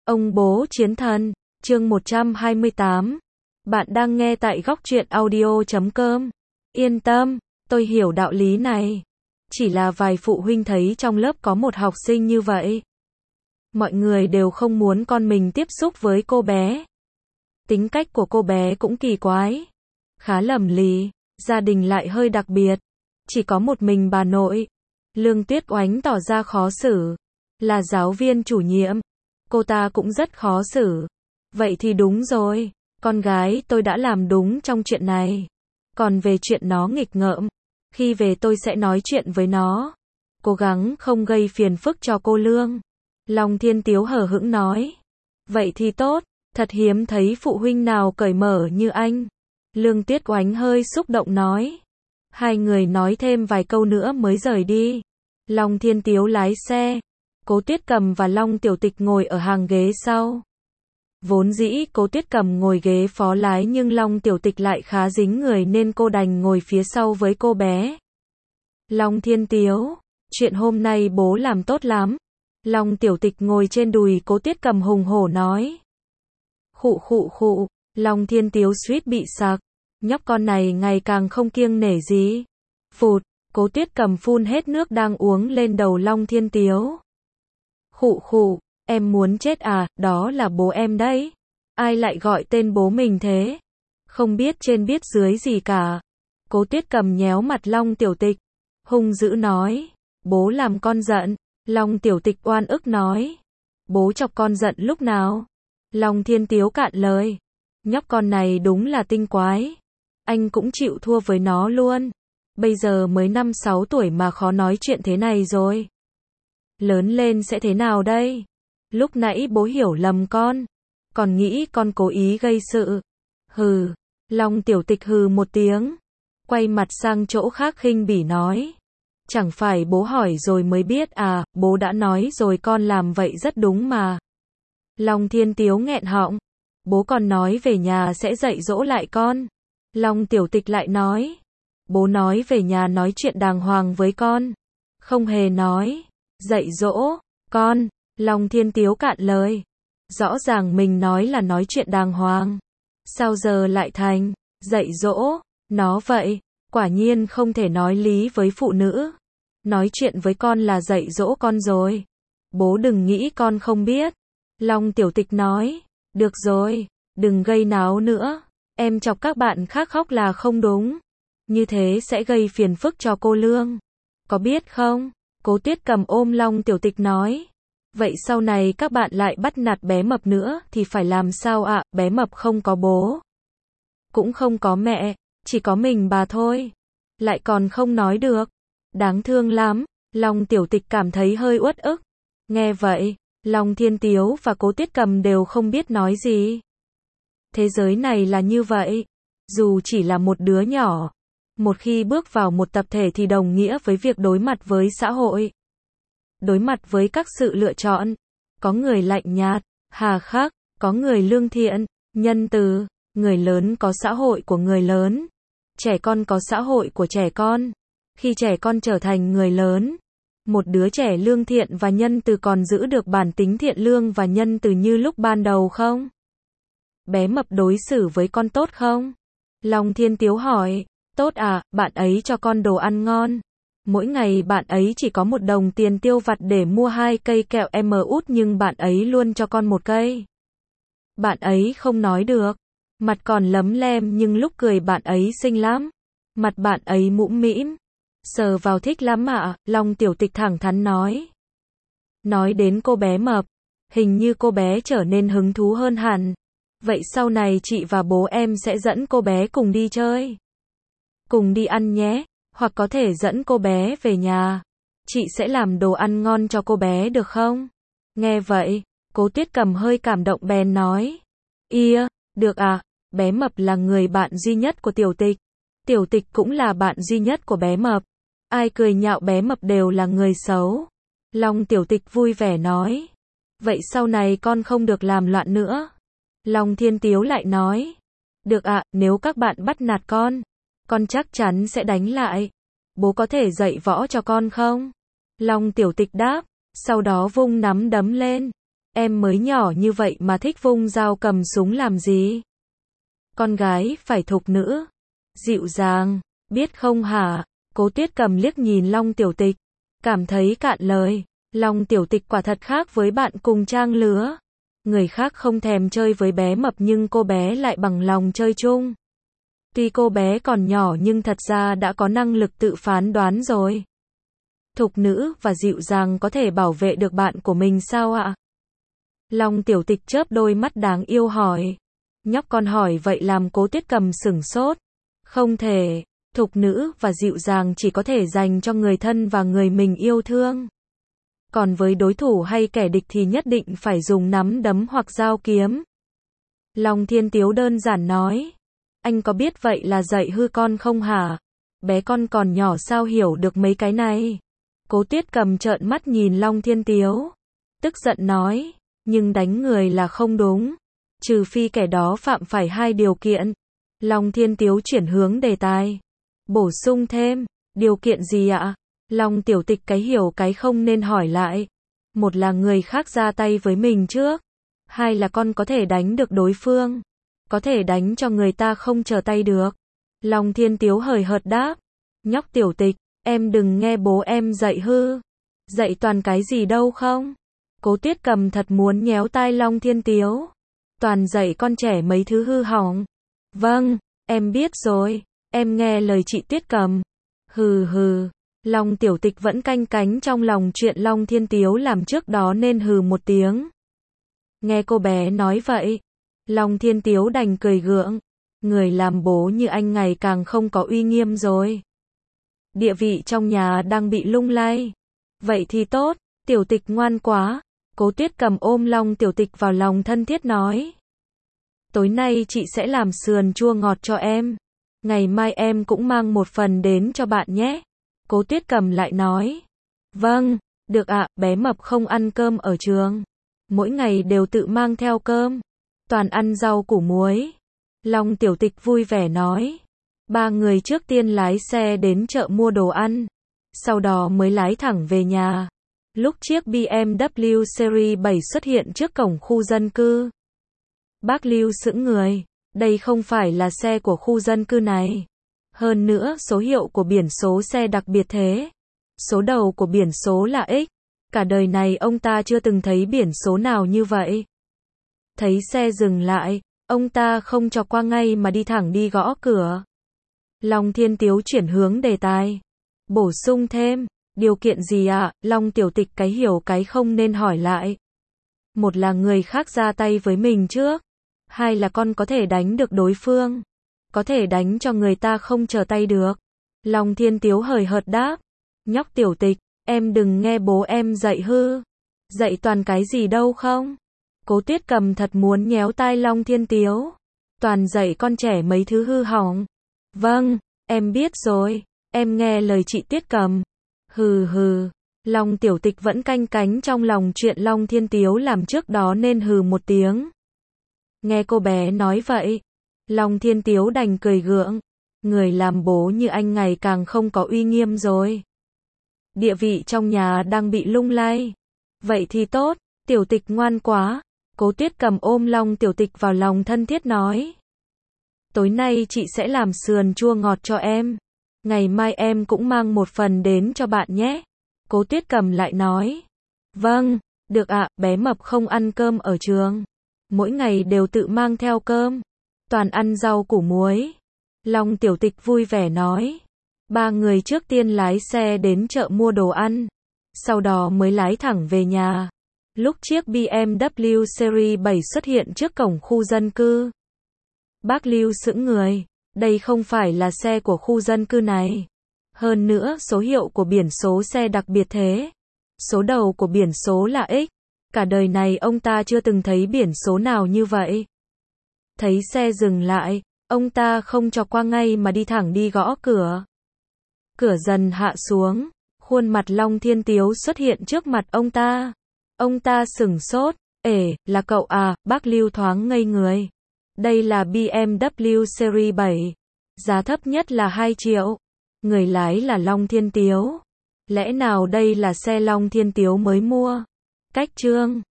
Ông bố chiến thần, chương 128. Bạn đang nghe tại góc truyện audio.com. Yên tâm, tôi hiểu đạo lý này. Chỉ là vài phụ huynh thấy trong lớp có một học sinh như vậy. Mọi người đều không muốn con mình tiếp xúc với cô bé. Tính cách của cô bé cũng kỳ quái, khá lầm lì, gia đình lại hơi đặc biệt. Chỉ có một mình bà nội. Lương Tuyết Oánh tỏ ra khó xử. Là giáo viên chủ nhiệm, cô ta cũng rất khó xử. Vậy thì đúng rồi, con gái tôi đã làm đúng trong chuyện này. Còn về chuyện nó nghịch ngợm, khi về tôi sẽ nói chuyện với nó. Cố gắng không gây phiền phức cho cô Lương. Long Thiên Tiếu hờ hững nói. Vậy thì tốt, thật hiếm thấy phụ huynh nào cởi mở như anh. Lương Tuyết Oánh hơi xúc động nói. Hai người nói thêm vài câu nữa mới rời đi. Long Thiên Tiếu lái xe. Cố Tuyết Cầm và Long Tiểu Tịch ngồi ở hàng ghế sau. Vốn dĩ Cố Tuyết Cầm ngồi ghế phó lái nhưng Long Tiểu Tịch lại khá dính người nên cô đành ngồi phía sau với cô bé. Long Thiên Tiếu, chuyện hôm nay bố làm tốt lắm. Long Tiểu Tịch ngồi trên đùi Cố Tuyết Cầm hùng hổ nói. Khụ khụ khụ, Long Thiên Tiếu suýt bị sặc. Nhóc con này ngày càng không kiêng nể gì. Phụt, Cố Tuyết Cầm phun hết nước đang uống lên đầu Long Thiên Tiếu. Khụ khụ, em muốn chết à, đó là bố em đấy. Ai lại gọi tên bố mình thế? Không biết trên biết dưới gì cả. Cố Tuyết Cầm nhéo mặt Long Tiểu Tịch, hung dữ nói. Bố làm con giận. Long Tiểu Tịch oan ức nói. Bố chọc con giận lúc nào? Long Thiên Tiếu cạn lời. Nhóc con này đúng là tinh quái. Anh cũng chịu thua với nó luôn. Bây giờ mới 5-6 tuổi mà khó nói chuyện thế này rồi. Lớn lên sẽ thế nào đây? Lúc nãy bố hiểu lầm con. Còn nghĩ con cố ý gây sự. Hừ. Long Tiểu Tịch hừ một tiếng. Quay mặt sang chỗ khác khinh bỉ nói. Chẳng phải bố hỏi rồi mới biết à, bố đã nói rồi con làm vậy rất đúng mà. Long Thiên Tiếu nghẹn họng. Bố còn nói về nhà sẽ dạy dỗ lại con. Long Tiểu Tịch lại nói. Bố nói về nhà nói chuyện đàng hoàng với con. Không hề nói dạy dỗ con. Long Thiên Tiếu cạn lời. Rõ ràng mình nói là nói chuyện đàng hoàng. Sao giờ lại thành dạy dỗ nó vậy? Quả nhiên không thể nói lý với phụ nữ. Nói chuyện với con là dạy dỗ con rồi. Bố đừng nghĩ con không biết. Long Tiểu Tịch nói. Được rồi, đừng gây náo nữa. Em chọc các bạn khác khóc là không đúng. Như thế sẽ gây phiền phức cho cô Lương. Có biết không? Cố Tuyết Cầm ôm Long Tiểu Tịch nói. Vậy sau này các bạn lại bắt nạt bé Mập nữa thì phải làm sao ạ? Bé Mập không có bố, cũng không có mẹ, chỉ có mình bà thôi. Lại còn không nói được. Đáng thương lắm. Long Tiểu Tịch cảm thấy hơi uất ức. Nghe vậy, Long Thiên Tiếu và Cố Tuyết Cầm đều không biết nói gì. Thế giới này là như vậy. Dù chỉ là một đứa nhỏ, một khi bước vào một tập thể thì đồng nghĩa với việc đối mặt với xã hội. Đối mặt với các sự lựa chọn. Có người lạnh nhạt, hà khắc, có người lương thiện, nhân từ. Người lớn có xã hội của người lớn. Trẻ con có xã hội của trẻ con. Khi trẻ con trở thành người lớn, một đứa trẻ lương thiện và nhân từ còn giữ được bản tính thiện lương và nhân từ như lúc ban đầu không? Bé Mập đối xử với con tốt không? Long Thiên Tiếu hỏi. Tốt à, bạn ấy cho con đồ ăn ngon. Mỗi ngày bạn ấy chỉ có 1 đồng tiền tiêu vặt để mua 2 cây kẹo út nhưng bạn ấy luôn cho con 1 cây. Bạn ấy không nói được. Mặt còn lấm lem nhưng lúc cười bạn ấy xinh lắm. Mặt bạn ấy mũm mĩm. Sờ vào thích lắm ạ, Long Tiểu Tịch thẳng thắn nói. Nói đến cô bé Mập, hình như cô bé trở nên hứng thú hơn hẳn. Vậy sau này chị và bố em sẽ dẫn cô bé cùng đi chơi. Cùng đi ăn nhé, hoặc có thể dẫn cô bé về nhà. Chị sẽ làm đồ ăn ngon cho cô bé được không? Nghe vậy, Cố Tuyết Cầm hơi cảm động bèn nói. Ia, được à, bé Mập là người bạn duy nhất của Tiểu Tịch. Tiểu Tịch cũng là bạn duy nhất của bé Mập. Ai cười nhạo bé Mập đều là người xấu. Long Tiểu Tịch vui vẻ nói. Vậy sau này con không được làm loạn nữa. Long Thiên Tiếu lại nói. Được ạ, nếu các bạn bắt nạt con chắc chắn sẽ đánh lại. Bố có thể dạy võ cho con không? Long Tiểu Tịch đáp, sau đó vung nắm đấm lên. em mới nhỏ như vậy mà thích vung dao cầm súng làm gì? Con gái phải thục nữ, dịu dàng, biết không hả? Cố Tuyết Cầm liếc nhìn Long Tiểu Tịch, cảm thấy cạn lời. Long Tiểu Tịch quả thật khác với bạn cùng trang lứa. Người khác không thèm chơi với bé mập nhưng cô bé lại bằng lòng chơi chung. Tuy cô bé còn nhỏ nhưng thật ra đã có năng lực tự phán đoán rồi. Thục nữ và dịu dàng có thể bảo vệ được bạn của mình sao ạ? Long Tiểu Tịch chớp đôi mắt đáng yêu hỏi. Nhóc con hỏi vậy làm Cố Tuyết Cầm sửng sốt. Không thể, thục nữ và dịu dàng chỉ có thể dành cho người thân và người mình yêu thương. Còn với đối thủ hay kẻ địch thì nhất định phải dùng nắm đấm hoặc dao kiếm. Long Thiên Tiếu đơn giản nói. Anh có biết vậy là dạy hư con không hả? Bé con còn nhỏ sao hiểu được mấy cái này? Cố Tuyết Cầm trợn mắt nhìn Long Thiên Tiếu. Tức giận nói. Nhưng đánh người là không đúng. Trừ phi kẻ đó phạm phải hai điều kiện. Long Thiên Tiếu chuyển hướng đề tài. Bổ sung thêm. Điều kiện gì ạ? Long Tiểu Tịch cái hiểu cái không nên hỏi lại. Một là người khác ra tay với mình trước. Hai là con có thể đánh được đối phương. Có thể đánh cho người ta không trở tay được. Long Thiên Tiếu hời hợt đáp. Nhóc Tiểu Tịch, em đừng nghe bố em dạy hư. Dạy toàn cái gì đâu không? Cố Tuyết Cầm thật muốn nhéo tai Long Thiên Tiếu. Toàn dạy con trẻ mấy thứ hư hỏng. Vâng, em biết rồi. Em nghe lời chị Tuyết Cầm. Hừ hừ. Long Tiểu Tịch vẫn canh cánh trong lòng chuyện Long Thiên Tiếu làm trước đó nên hừ một tiếng. Nghe cô bé nói vậy, Long Thiên Tiếu đành cười gượng. Người làm bố như anh ngày càng không có uy nghiêm rồi. Địa vị trong nhà đang bị lung lay. Vậy thì tốt, Tiểu Tịch ngoan quá. Cố Tuyết Cầm ôm Long Tiểu Tịch vào lòng thân thiết nói. Tối nay chị sẽ làm sườn chua ngọt cho em. Ngày mai em cũng mang một phần đến cho bạn nhé. Cố Tuyết Cầm lại nói. Vâng, được ạ, bé mập không ăn cơm ở trường. Mỗi ngày đều tự mang theo cơm. Toàn ăn rau củ muối. Long Tiểu Tịch vui vẻ nói. Ba người trước tiên lái xe đến chợ mua đồ ăn. Sau đó mới lái thẳng về nhà. Lúc chiếc BMW Series 7 xuất hiện trước cổng khu dân cư. Bác Lưu sững người. Đây không phải là xe của khu dân cư này. Hơn nữa, số hiệu của biển số xe đặc biệt thế. Số đầu của biển số là X. Cả đời này ông ta chưa từng thấy biển số nào như vậy. Thấy xe dừng lại, ông ta không cho qua ngay mà đi thẳng đi gõ cửa. Long Thiên Tiếu chuyển hướng đề tài. Bổ sung thêm. Điều kiện gì ạ? Long Tiểu Tịch cái hiểu cái không nên hỏi lại. Một là người khác ra tay với mình trước. Hai là con có thể đánh được đối phương. Có thể đánh cho người ta không trở tay được. Long Thiên Tiếu hời hợt đáp. Nhóc Tiểu Tịch, em đừng nghe bố em dạy hư. Dạy toàn cái gì đâu không? Cố Tuyết Cầm thật muốn nhéo tai Long Thiên Tiếu. Toàn dạy con trẻ mấy thứ hư hỏng. Vâng, em biết rồi. Em nghe lời chị Tuyết Cầm. Hừ hừ. Long Tiểu Tịch vẫn canh cánh trong lòng chuyện Long Thiên Tiếu làm trước đó nên hừ một tiếng. Nghe cô bé nói vậy, Long Thiên Tiếu đành cười gượng. Người làm bố như anh ngày càng không có uy nghiêm rồi. Địa vị trong nhà đang bị lung lay. Vậy thì tốt, Tiểu Tịch ngoan quá. Cố Tuyết Cầm ôm Long Tiểu Tịch vào lòng thân thiết nói. Tối nay chị sẽ làm sườn chua ngọt cho em. Ngày mai em cũng mang một phần đến cho bạn nhé. Cố Tuyết Cầm lại nói. Vâng, được ạ, bé mập không ăn cơm ở trường. Mỗi ngày đều tự mang theo cơm. Toàn ăn rau củ muối. Long Tiểu Tịch vui vẻ nói. Ba người trước tiên lái xe đến chợ mua đồ ăn. Sau đó mới lái thẳng về nhà. Lúc chiếc BMW Series 7 xuất hiện trước cổng khu dân cư. Bác Lưu sững người. Đây không phải là xe của khu dân cư này. Hơn nữa, số hiệu của biển số xe đặc biệt thế. Số đầu của biển số là X. Cả đời này ông ta chưa từng thấy biển số nào như vậy. Thấy xe dừng lại, ông ta không cho qua ngay mà đi thẳng đi gõ cửa. Cửa dần hạ xuống, khuôn mặt Long Thiên Tiếu xuất hiện trước mặt ông ta. Ông ta sửng sốt. Ể, là cậu à? Bác Lưu thoáng ngây người. Đây là BMW Series 7. Giá thấp nhất là 2 triệu. Người lái là Long Thiên Tiếu. Lẽ nào đây là xe Long Thiên Tiếu mới mua? Cách chương